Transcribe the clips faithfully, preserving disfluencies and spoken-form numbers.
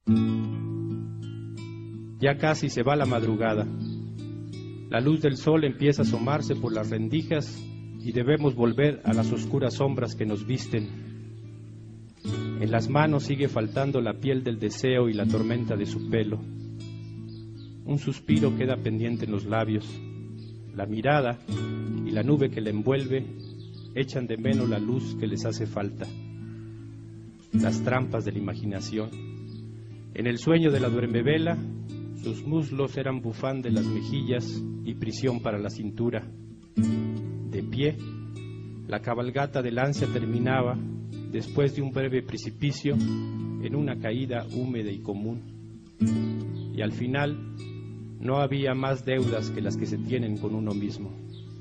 Ya casi se va la madrugada. La luz del sol empieza a asomarse por las rendijas y debemos volver a las oscuras sombras que nos visten. En las manos sigue faltando la piel del deseo y la tormenta de su pelo. Un suspiro queda pendiente en los labios. La mirada y la nube que la envuelve echan de menos la luz que les hace falta. Las trampas de la imaginación. En el sueño de la duermevela, sus muslos eran bufán de las mejillas y prisión para la cintura. De pie, la cabalgata del ansia terminaba, después de un breve precipicio, en una caída húmeda y común. Y al final, no había más deudas que las que se tienen con uno mismo.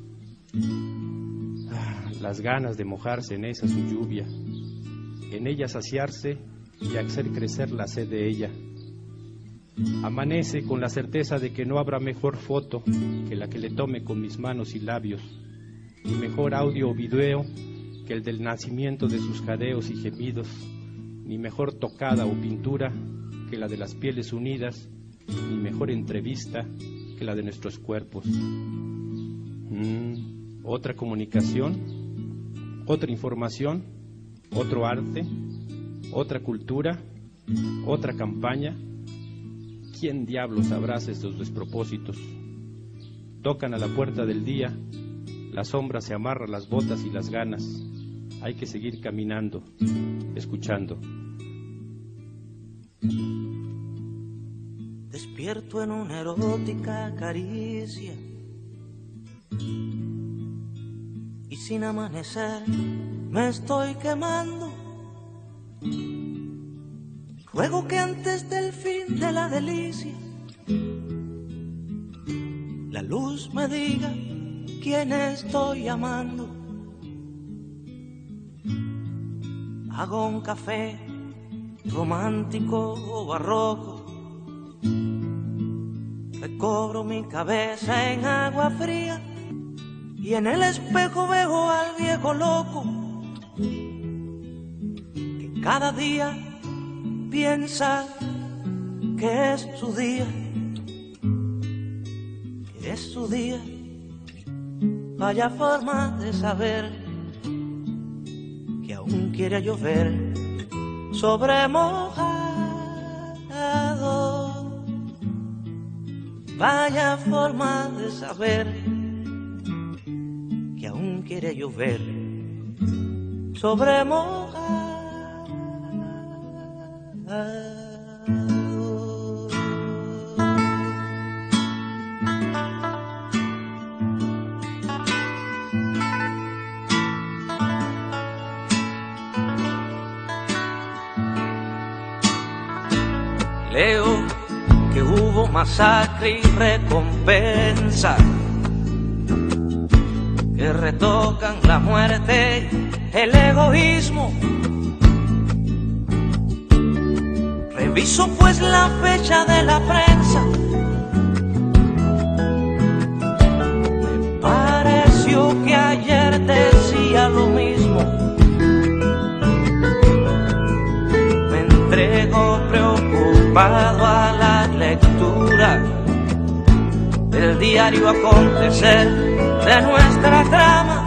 Ah, las ganas de mojarse en esa su lluvia, en ella saciarse y hacer crecer la sed de ella. Amanece con la certeza de que no habrá mejor foto que la que le tome con mis manos y labios, ni mejor audio o video que el del nacimiento de sus jadeos y gemidos, ni mejor tocada o pintura que la de las pieles unidas, ni mejor entrevista que la de nuestros cuerpos. Mm, otra comunicación, otra información, otro arte, otra cultura, otra campaña. ¿Quién diablos abraza estos despropósitos? Tocan a la puerta del día, la sombra se amarra las botas y las ganas. Hay que seguir caminando, escuchando. Despierto en una erótica caricia y sin amanecer me estoy quemando. Ruego que antes del fin de la delicia la luz me diga quién estoy amando. Hago un café romántico o barroco, recobro mi cabeza en agua fría y en el espejo veo al viejo loco que cada día piensa que es su día, que es su día. Vaya forma de saber que aún quiere llover sobre mojado. Vaya forma de saber que aún quiere llover sobre mojado. Leo que hubo masacre y recompensa, que retocan la muerte, el egoísmo. Reviso pues la fecha de la prensa, me pareció que ayer decía lo mismo. Me entrego preocupado a la lectura del diario acontecer de nuestra trama.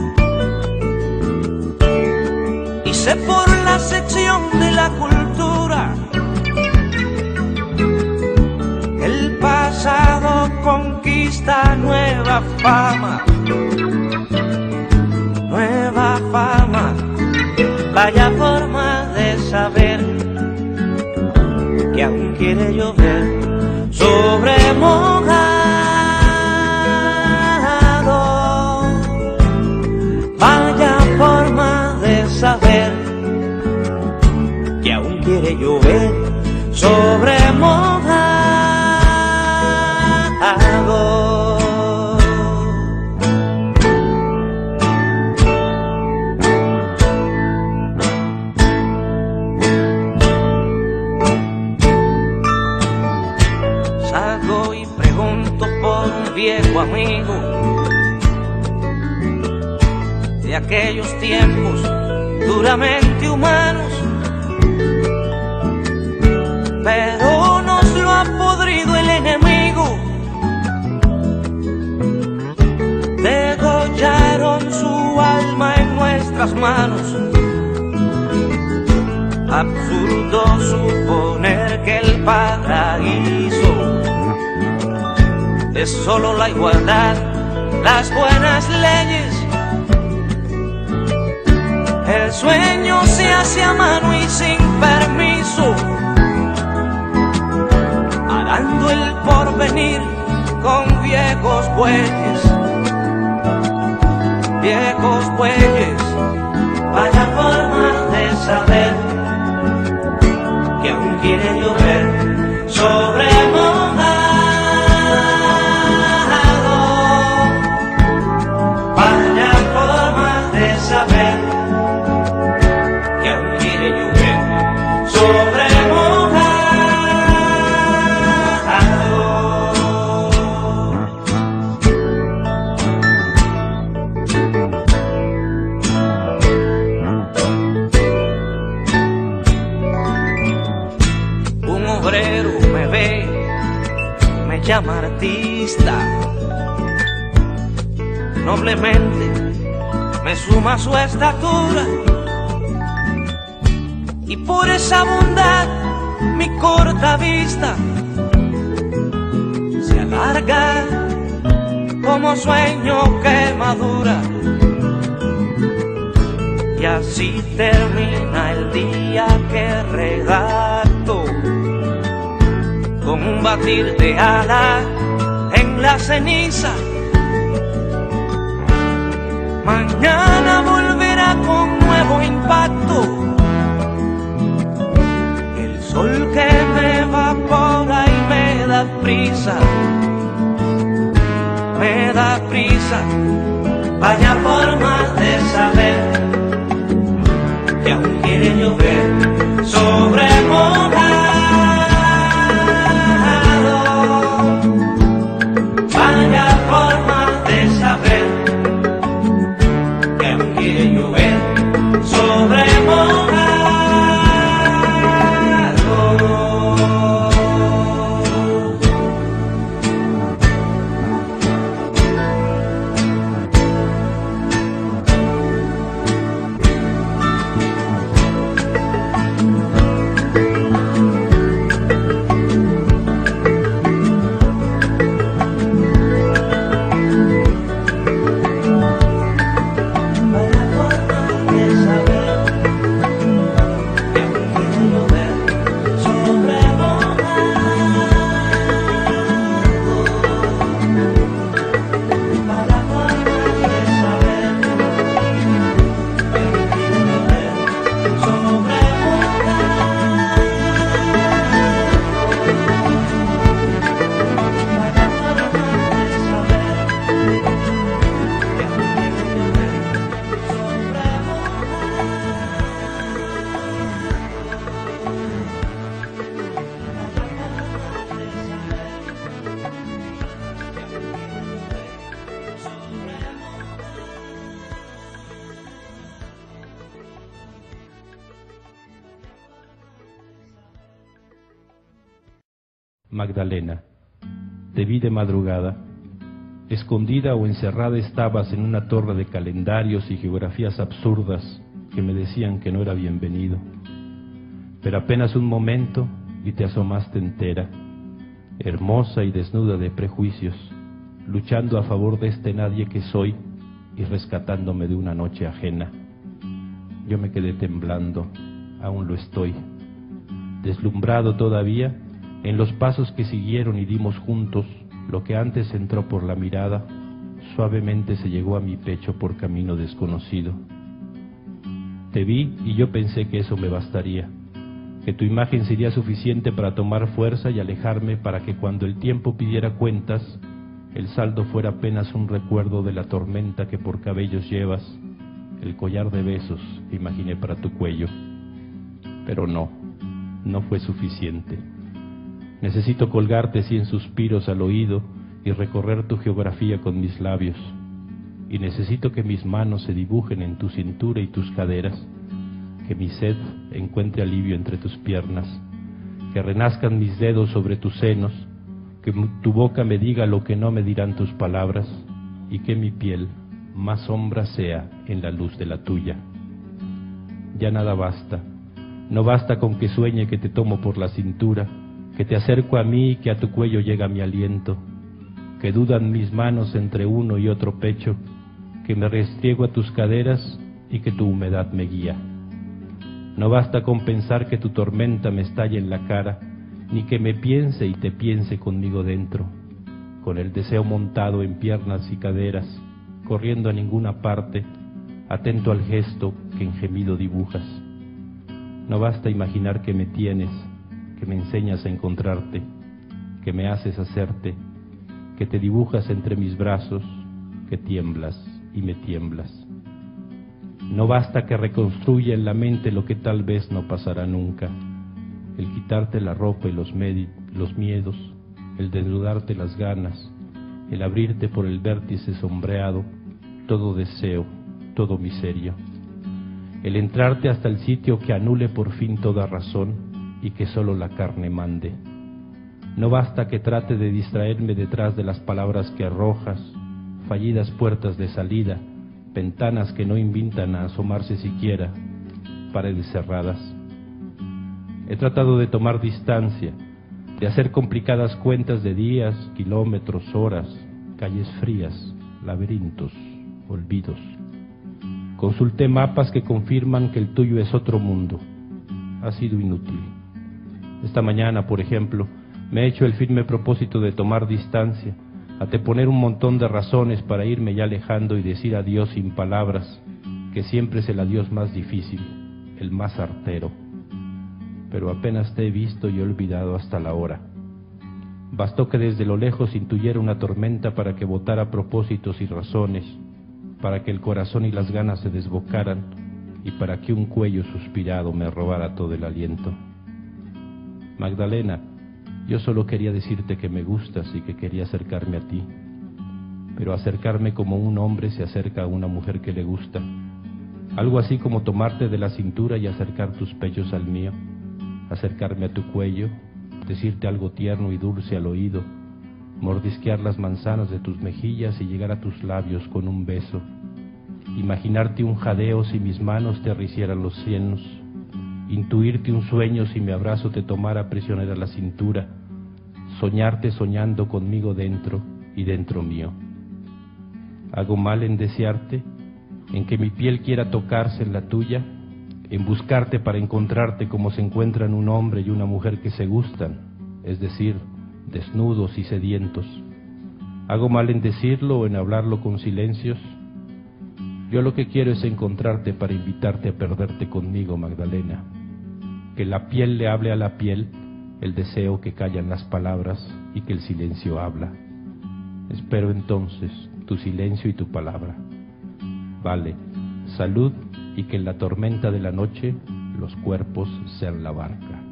Hice por la sección de la cultura, el pasado conquista nueva fama, nueva fama. Vaya forma de saber que aún quiere llover sobre mojado. Vaya forma de saber que aún quiere llover sobre mojado. Salgo y pregunto por un viejo amigo de aquellos tiempos duramente humanos. pero nos lo ha podrido el enemigo. Degollaron su alma en nuestras manos. Absurdo suponer que el paraíso es solo la igualdad, las buenas leyes. El sueño se hace a mano y sin permiso, arando el porvenir con viejos bueyes. Viejos bueyes, vaya forma de saber que aún quiere llover sobre mojado. Vaya forma de saber que aún quiere llover sobre mojado. Un obrero me ve, me llama artista, noblemente me suma su estatura, y por esa bondad mi corta vista se alarga como sueño que madura. Y así termina el día que redacto con un batir de ala en la ceniza. Mañana volverá con nuevo impacto. El sol que me evapora y me da prisa, me da prisa. Vaya forma de saber que aún quiere llover sobre mojado. Vaya forma de saber que aún quiere llover sobre mojado. Magdalena, te vi de madrugada. Escondida o encerrada estabas en una torre de calendarios y geografías absurdas que me decían que no era bienvenido. Pero apenas un momento y te asomaste entera, hermosa y desnuda de prejuicios, luchando a favor de este nadie que soy y rescatándome de una noche ajena. Yo me quedé temblando, aún lo estoy, deslumbrado todavía en los pasos que siguieron y dimos juntos. Lo que antes entró por la mirada, suavemente se llegó a mi pecho por camino desconocido. Te vi y yo pensé que eso me bastaría, que tu imagen sería suficiente para tomar fuerza y alejarme, para que cuando el tiempo pidiera cuentas, el saldo fuera apenas un recuerdo de la tormenta que por cabellos llevas, el collar de besos que imaginé para tu cuello. Pero no, no fue suficiente. Necesito colgarte cien suspiros al oído y recorrer tu geografía con mis labios. Y necesito que mis manos se dibujen en tu cintura y tus caderas, que mi sed encuentre alivio entre tus piernas, que renazcan mis dedos sobre tus senos, que tu boca me diga lo que no me dirán tus palabras, y que mi piel más sombra sea en la luz de la tuya. Ya nada basta, no basta con que sueñe que te tomo por la cintura, que te acerco a mí y que a tu cuello llega mi aliento, que dudan mis manos entre uno y otro pecho, que me restriego a tus caderas y que tu humedad me guía. No basta con pensar que tu tormenta me estalle en la cara, ni que me piense y te piense conmigo dentro, con el deseo montado en piernas y caderas, corriendo a ninguna parte, atento al gesto que en gemido dibujas. No basta imaginar que me tienes, que me enseñas a encontrarte, que me haces hacerte, que te dibujas entre mis brazos, que tiemblas y me tiemblas. No basta que reconstruya en la mente lo que tal vez no pasará nunca, el quitarte la ropa y los, los miedos, el desnudarte las ganas, el abrirte por el vértice sombreado, todo deseo, todo miserio, el entrarte hasta el sitio que anule por fin toda razón y que solo la carne mande. No basta que trate de distraerme detrás de las palabras que arrojas, fallidas puertas de salida, ventanas que no invitan a asomarse siquiera, paredes cerradas. He tratado de tomar distancia, de hacer complicadas cuentas de días, kilómetros, horas, calles frías, laberintos, olvidos. Consulté mapas que confirman que el tuyo es otro mundo. Ha sido inútil. Esta mañana, por ejemplo, me he hecho el firme propósito de tomar distancia, anteponer un montón de razones para irme ya alejando y decir adiós sin palabras, que siempre es el adiós más difícil, el más artero. Pero apenas te he visto y he olvidado hasta la hora. Bastó que desde lo lejos intuyera una tormenta para que botara propósitos y razones, para que el corazón y las ganas se desbocaran y para que un cuello suspirado me robara todo el aliento. Magdalena, yo solo quería decirte que me gustas y que quería acercarme a ti, pero acercarme como un hombre se acerca a una mujer que le gusta, algo así como tomarte de la cintura y acercar tus pechos al mío, acercarme a tu cuello, decirte algo tierno y dulce al oído, mordisquear las manzanas de tus mejillas y llegar a tus labios con un beso, imaginarte un jadeo si mis manos te ricieran los senos, intuirte un sueño si mi abrazo te tomara prisionera la cintura, soñarte soñando conmigo dentro y dentro mío. ¿Hago mal en desearte? ¿En que mi piel quiera tocarse en la tuya? ¿En buscarte para encontrarte como se encuentran un hombre y una mujer que se gustan, es decir, desnudos y sedientos? ¿Hago mal en decirlo o en hablarlo con silencios? Yo lo que quiero es encontrarte para invitarte a perderte conmigo, Magdalena. Que la piel le hable a la piel, el deseo que callan las palabras y que el silencio habla. Espero entonces tu silencio y tu palabra. Vale, salud y que en la tormenta de la noche los cuerpos sean la barca.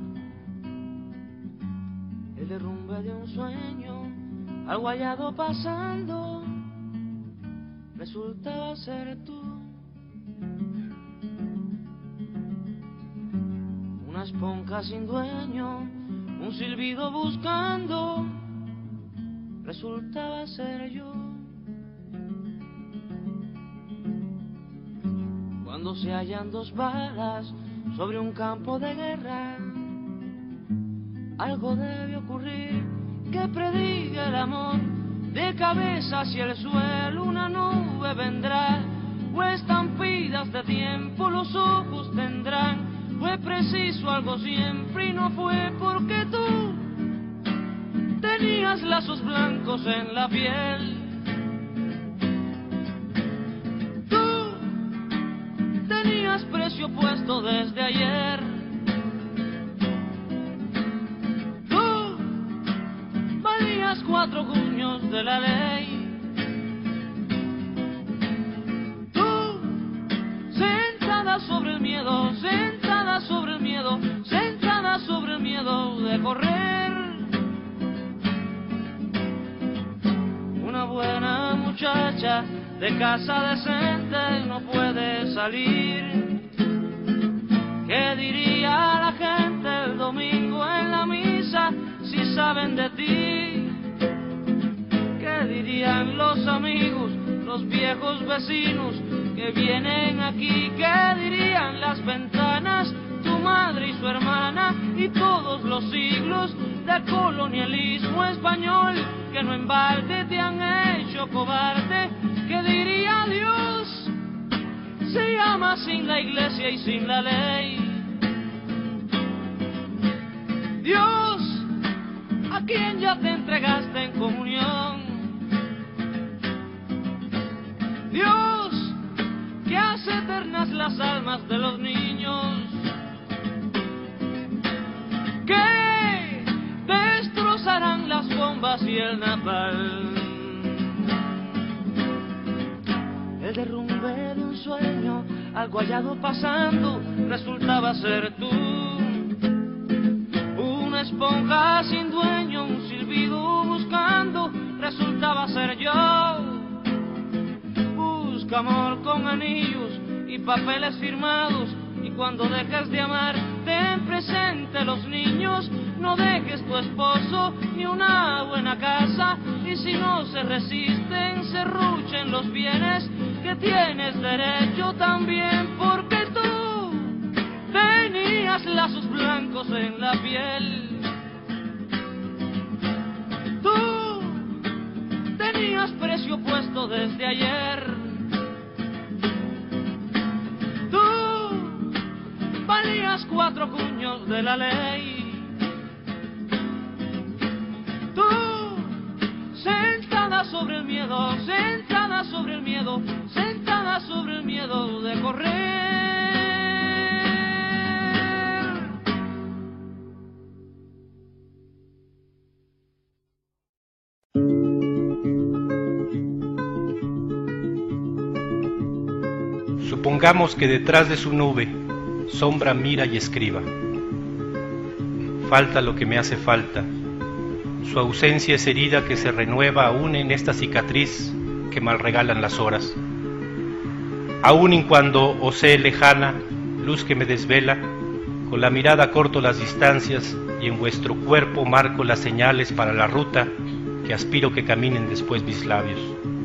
El derrumbe de un sueño, algo hallado pasando, resultaba ser tú. Una esponja sin dueño, un silbido buscando, resultaba ser yo. Cuando se hallan dos balas sobre un campo de guerra, algo debe ocurrir que prediga el amor. De cabeza hacia el suelo una nube vendrá, o estampidas de tiempo los ojos tendrán. Fue preciso algo siempre y no fue porque tú tenías lazos blancos en la piel. Tú tenías precio puesto desde ayer. Tú valías cuatro cuños de la ley. Tú sentada sobre el miedo, sentada sobre el miedo, sentada sobre el miedo de correr. Una buena muchacha de casa decente no puede salir. ¿Qué diría la gente? domingo en la misa si saben de ti? ¿Qué dirían los amigos, los viejos vecinos que vienen aquí? ¿Qué dirían las ventanas, tu madre y su hermana y todos los siglos de colonialismo español que no en balde te han hecho cobarde? ¿Qué diría Dios si amas sin la iglesia y sin la ley? Dios, a quien ya te entregaste en comunión. Dios, que hace eternas las almas de los niños, que destrozarán las bombas y el napalm. El derrumbe de un sueño, algo hallado pasando, resultaba ser tú. Una esponja sin dueño, un silbido buscando, resultaba ser yo. Busca amor con anillos y papeles firmados, y cuando dejes de amar, ten presente los niños. No dejes tu esposo ni una buena casa, y si no se resisten, serruchen los bienes que tienes derecho también, porque tú tenías lazos blancos en la piel. Tú tenías precio puesto desde ayer. Tú valías cuatro cuños de la ley. Tú, sentada sobre el miedo, sentada sobre el miedo, sentada sobre el miedo de correr. Supongamos que detrás de su nube, sombra mira y escriba. Falta lo que me hace falta. Su ausencia es herida que se renueva aún en esta cicatriz que mal regalan las horas. Aún y cuando osé lejana, luz que me desvela, con la mirada corto las distancias y en vuestro cuerpo marco las señales para la ruta que aspiro que caminen después mis labios.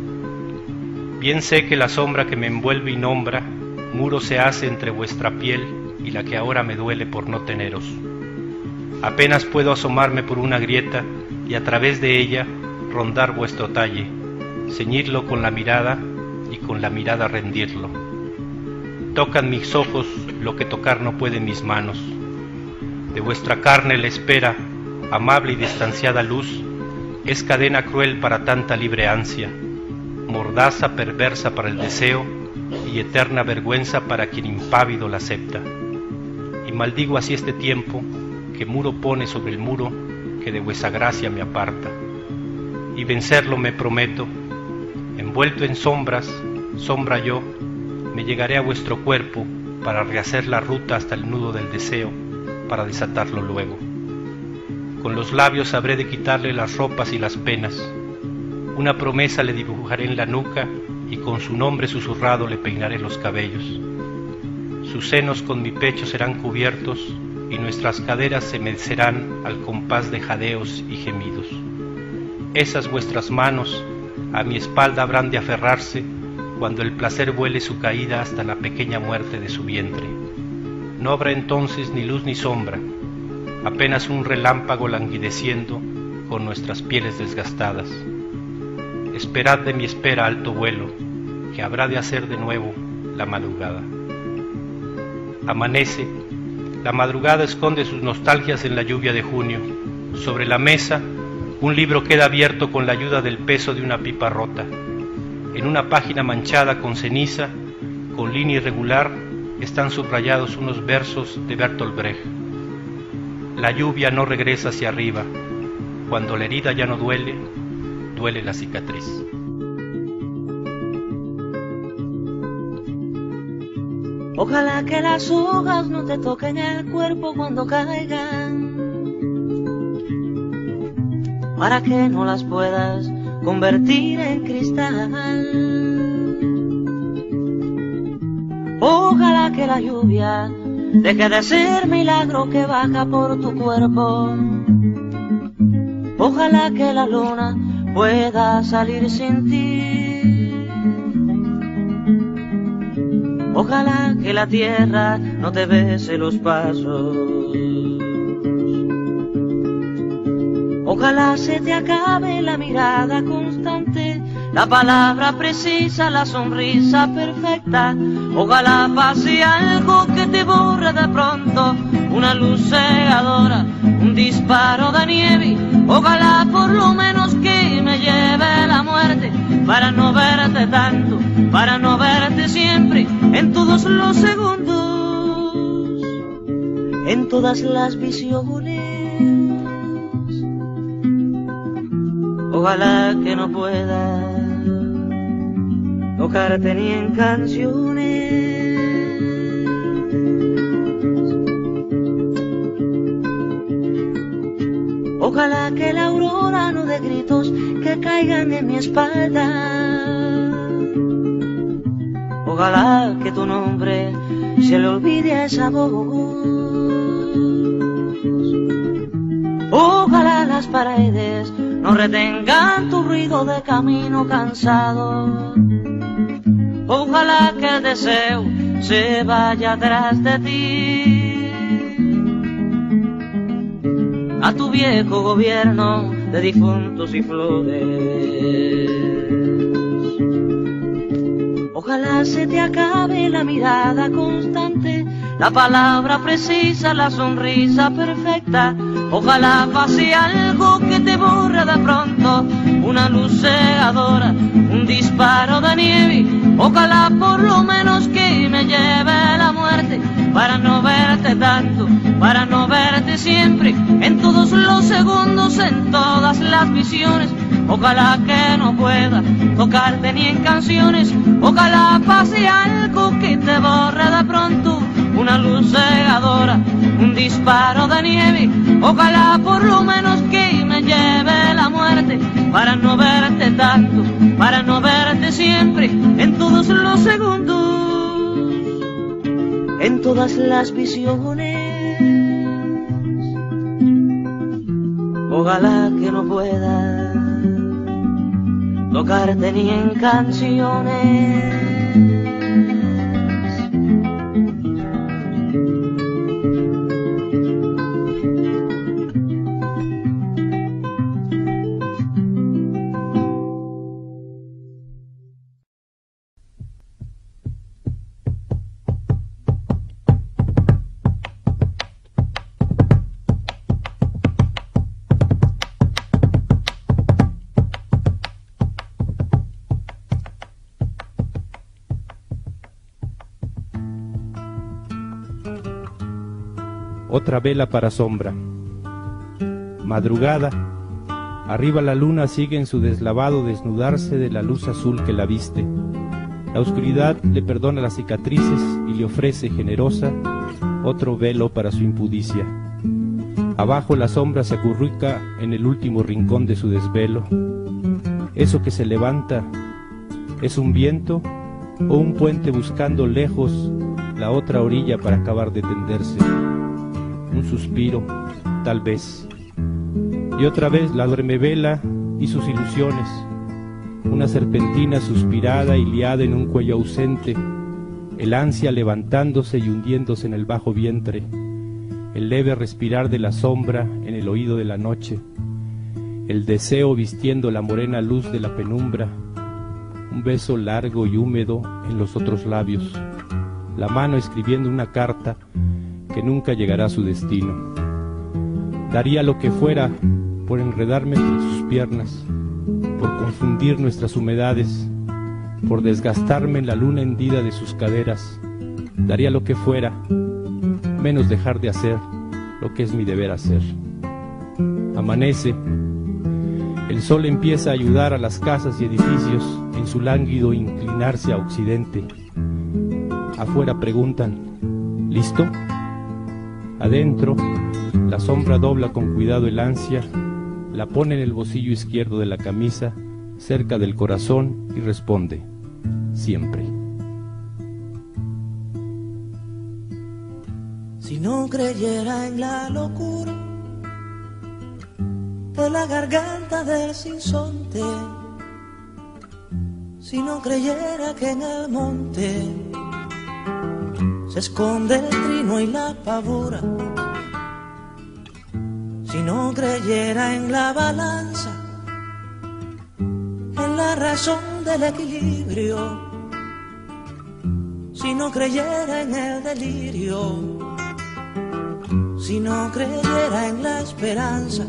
Bien sé que la sombra que me envuelve y nombra, muro se hace entre vuestra piel y la que ahora me duele por no teneros. Apenas puedo asomarme por una grieta y a través de ella rondar vuestro talle, ceñirlo con la mirada y con la mirada rendirlo. Tocan mis ojos lo que tocar no pueden mis manos. De vuestra carne la espera, amable y distanciada luz, es cadena cruel para tanta libre ansia, mordaza perversa para el deseo y eterna vergüenza para quien impávido la acepta. Y maldigo así este tiempo que muro pone sobre el muro que de vuesa gracia me aparta. Y vencerlo me prometo, envuelto en sombras, sombra yo, me llegaré a vuestro cuerpo para rehacer la ruta hasta el nudo del deseo, para desatarlo luego. Con los labios habré de quitarle las ropas y las penas, una promesa le dibujaré en la nuca y con su nombre susurrado le peinaré los cabellos. Sus senos con mi pecho serán cubiertos y nuestras caderas se mecerán al compás de jadeos y gemidos. Esas vuestras manos a mi espalda habrán de aferrarse cuando el placer vuele su caída hasta la pequeña muerte de su vientre. No habrá entonces ni luz ni sombra, apenas un relámpago languideciendo con nuestras pieles desgastadas. Esperad de mi espera alto vuelo, que habrá de hacer de nuevo la madrugada. Amanece, la madrugada esconde sus nostalgias en la lluvia de junio. Sobre la mesa, un libro queda abierto con la ayuda del peso de una pipa rota. En una página manchada con ceniza, con línea irregular, están subrayados unos versos de Bertolt Brecht. La lluvia no regresa hacia arriba. Cuando la herida ya no duele, duele la cicatriz. Ojalá que las hojas no te toquen el cuerpo cuando caigan, para que no las puedas convertir en cristal. Ojalá que la lluvia deje de ser milagro que baja por tu cuerpo. Ojalá que la luna pueda salir sin ti. Ojalá que la tierra no te bese los pasos. Ojalá se te acabe la mirada constante, la palabra precisa, la sonrisa perfecta. Ojalá pase algo que te borre de pronto, una luz cegadora, un disparo de nieve. Ojalá por lo menos que me lleve la muerte, para no verte tanto, para no verte siempre, en todos los segundos, en todas las visiones. Ojalá que no pueda tocarte ni en canciones. Ojalá que la aurora no dé gritos que caigan en mi espalda. Ojalá que tu nombre se le olvide a esa voz. Ojalá las paredes no retengan tu ruido de camino cansado. Ojalá que el deseo se vaya atrás de ti, a tu viejo gobierno de difuntos y flores. Ojalá se te acabe la mirada constante, la palabra precisa, la sonrisa perfecta. Ojalá pase algo que te borre de pronto, una luz cegadora, un disparo de nieve. Ojalá por lo menos que me lleve la muerte, para no verte tanto, para no verte siempre, en todos los segundos, en todas las visiones. Ojalá que no pueda tocarte ni en canciones. Ojalá pase algo que te borre de pronto, una luz cegadora, un disparo de nieve. Ojalá por lo menos que me lleve la muerte, para no verte tanto, para no verte siempre, en todos los segundos, en todas las visiones. Ojalá que no pueda tocarte ni en canciones. Otra vela para sombra. Madrugada. Arriba la luna sigue en su deslavado desnudarse de la luz azul que la viste. La oscuridad le perdona las cicatrices y le ofrece, generosa, otro velo para su impudicia. Abajo la sombra se acurruca en el último rincón de su desvelo. Eso que se levanta, ¿es un viento o un puente buscando lejos la otra orilla para acabar de tenderse? Un suspiro, tal vez. Y otra vez la duermevela y sus ilusiones. Una serpentina suspirada y liada en un cuello ausente. El ansia levantándose y hundiéndose en el bajo vientre. El leve respirar de la sombra en el oído de la noche. El deseo vistiendo la morena luz de la penumbra. Un beso largo y húmedo en los otros labios. La mano escribiendo una carta que nunca llegará a su destino. Daría lo que fuera por enredarme entre sus piernas, por confundir nuestras humedades, por desgastarme en la luna hendida de sus caderas. Daría lo que fuera, menos dejar de hacer lo que es mi deber hacer. Amanece, el sol empieza a ayudar a las casas y edificios en su lánguido inclinarse a occidente. Afuera preguntan, ¿listo? Adentro, la sombra dobla con cuidado el ansia, la pone en el bolsillo izquierdo de la camisa, cerca del corazón, y responde, siempre. creyera en la locura de la garganta del sinsonte, si no creyera que en el monte se esconde el trino y la pavura, si no creyera en la balanza, en la razón del equilibrio, si no creyera en el delirio, si no creyera en la esperanza,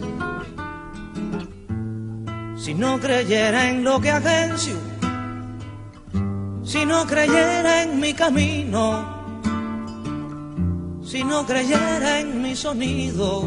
si no creyera en lo que agencio, si no creyera en mi camino, si no creyera en mi sonido,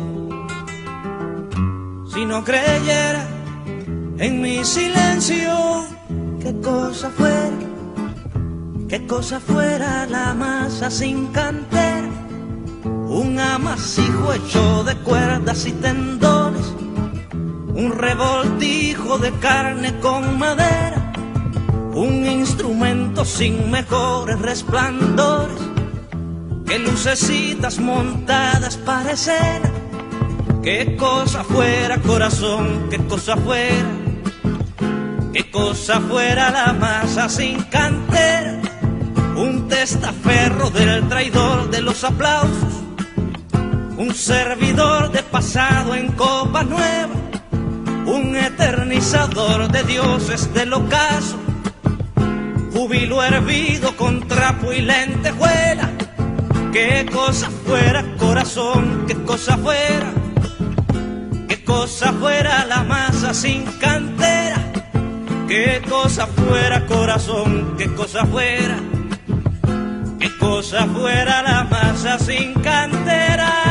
si no creyera en mi silencio, qué cosa fuera, qué cosa fuera la masa sin cantera, un amasijo hecho de cuerdas y tendones, un revoltijo de carne con madera, un instrumento sin mejores resplandores, que lucecitas montadas para escena, qué cosa fuera corazón, qué cosa fuera, qué cosa fuera la masa sin cantera, un testaferro del traidor de los aplausos, un servidor de pasado en copa nueva, un eternizador de dioses del ocaso, júbilo hervido con trapo y lentejuela, qué cosa fuera corazón, qué cosa fuera, qué cosa fuera la masa sin cantera, qué cosa fuera corazón, qué cosa fuera, qué cosa fuera la masa sin cantera.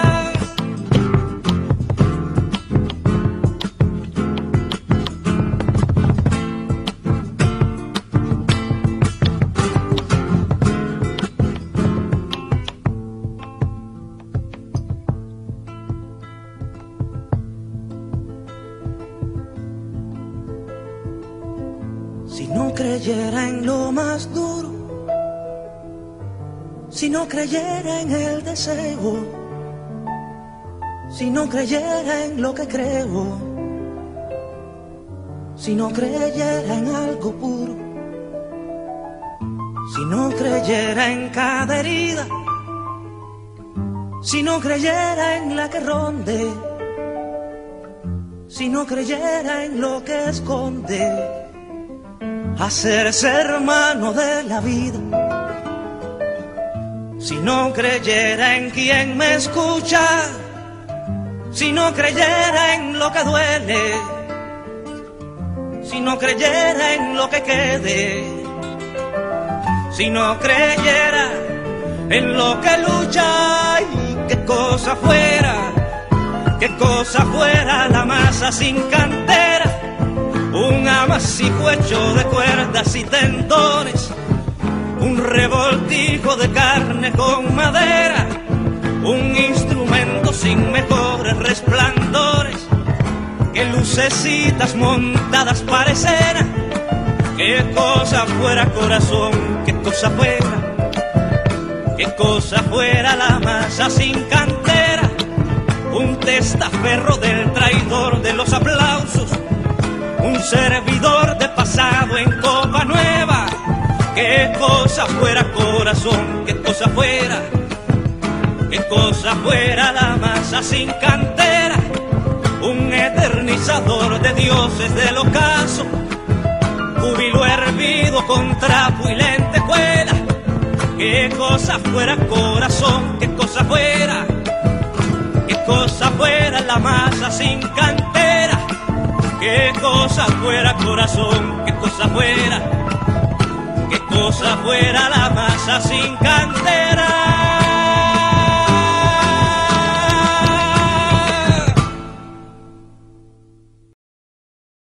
Si no creyera en lo más duro, si no creyera en el deseo, si no creyera en lo que creo, si no creyera en algo puro, si no creyera en cada herida, si no creyera en la que ronde, si no creyera en lo que esconde, hacerse hermano de la vida, si no creyera en quien me escucha, si no creyera en lo que duele, si no creyera en lo que quede, si no creyera en lo que lucha, y qué cosa fuera, qué cosa fuera la masa sin cantera, un amasijo hecho de cuerdas y tendones, un revoltijo de carne con madera, un instrumento sin mejores resplandores, que lucecitas montadas para escena, qué cosa fuera corazón, qué cosa fuera, qué cosa fuera la masa sin cantera, un testaferro del traidor de los aplausos, un servidor de pasado en copa nueva, qué cosa fuera corazón, qué cosa fuera, qué cosa fuera la masa sin cantera, un eternizador de dioses del ocaso, júbilo hervido con trapo y lentejuela, qué cosa fuera corazón, qué cosa fuera, qué cosa fuera la masa sin cantera, qué cosa fuera corazón, qué cosa fuera, qué cosa fuera la masa sin cantera.